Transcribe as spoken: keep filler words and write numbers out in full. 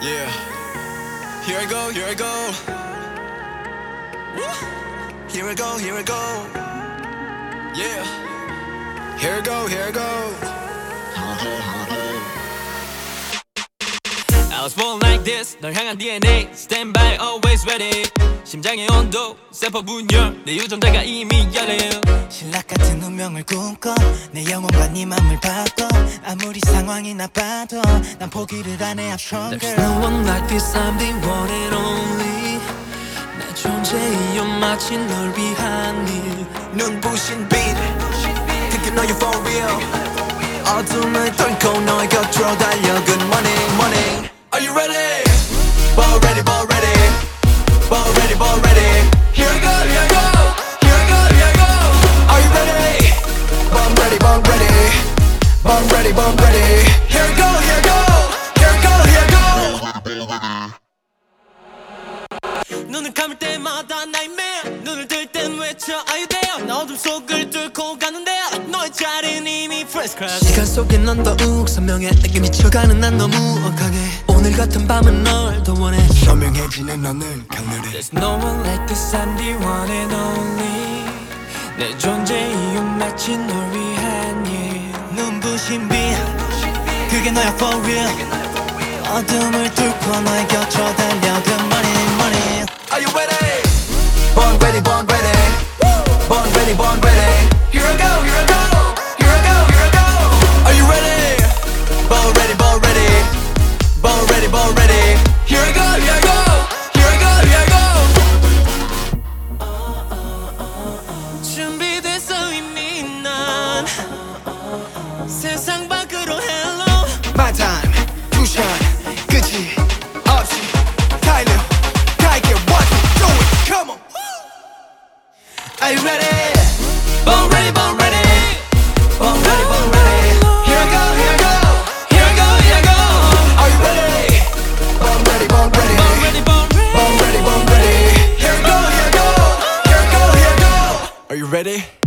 Yeah. Here I go, here I go. Woo. Here I go, here I go. Yeah. Here I go, here I go. I was born like this. 널 향한 디엔에이 Stand by, always ready. 심장의 온도 세포 분열 내 유전자가 이미 열려. 신락 같은 운명을 꿈꿔 내 영혼과 네 맘을 바꿔 아무리 상황이 나빠도 난 포기를 안 해 I'm stronger. There's no one like this, I'm the one and only. 내 존재 이유 마치 널 위한 일. 눈부신 빛 그게 너의 for real. 어둠을 뚫고 너의 곁으로 달려. Good morning, morning. Are you ready? Ball ready, ball ready. Ball ready, ball ready. Here I go, here I go. Here I go, here I go. Are you ready? Ball ready, ball ready. Ball ready, ball ready. Here I go, here I go. Here I go, here I go. 눈을 감을 때마다 nightmare. 눈을 뜰 땐 외쳐 Are you there? 나 어둠 속을 뚫고 가는데 너의 자리는 이미 first class. 시간 속에 넌 더욱 선명해. 내게 미쳐가는 난 너무 억하게. 오늘 같은 밤은 널 더 원해. 선명해지는 너는 강렬해. There's no one like this, I'm the one and only. 내 존재 이유 마치 널 위한 일. 눈부신 빛 그게 너야 for real. 어둠을 뚫고 너의 곁으로 달려. Good morning, morning. Are you ready? Born ready, born ready. Born ready, born ready. Here I go, here I go. Here I go, here I go. Are you ready? Born ready, born ready. Born ready, born ready. Here I go, here I go. Here I go, here I go. 준비됐어 이미 난 세상 밖으로 hello. My time to shine. 끝이 없이 달려 갈게. What you doing? Come on. Are you ready? Born ready, born ready. Born ready, born ready. Here I go, here I go. Here I go, here I go. Are you ready? Born ready, born ready. Born ready, born ready. Born ready, born ready. Here I go, here I go. Here I go, here I go. Are you ready?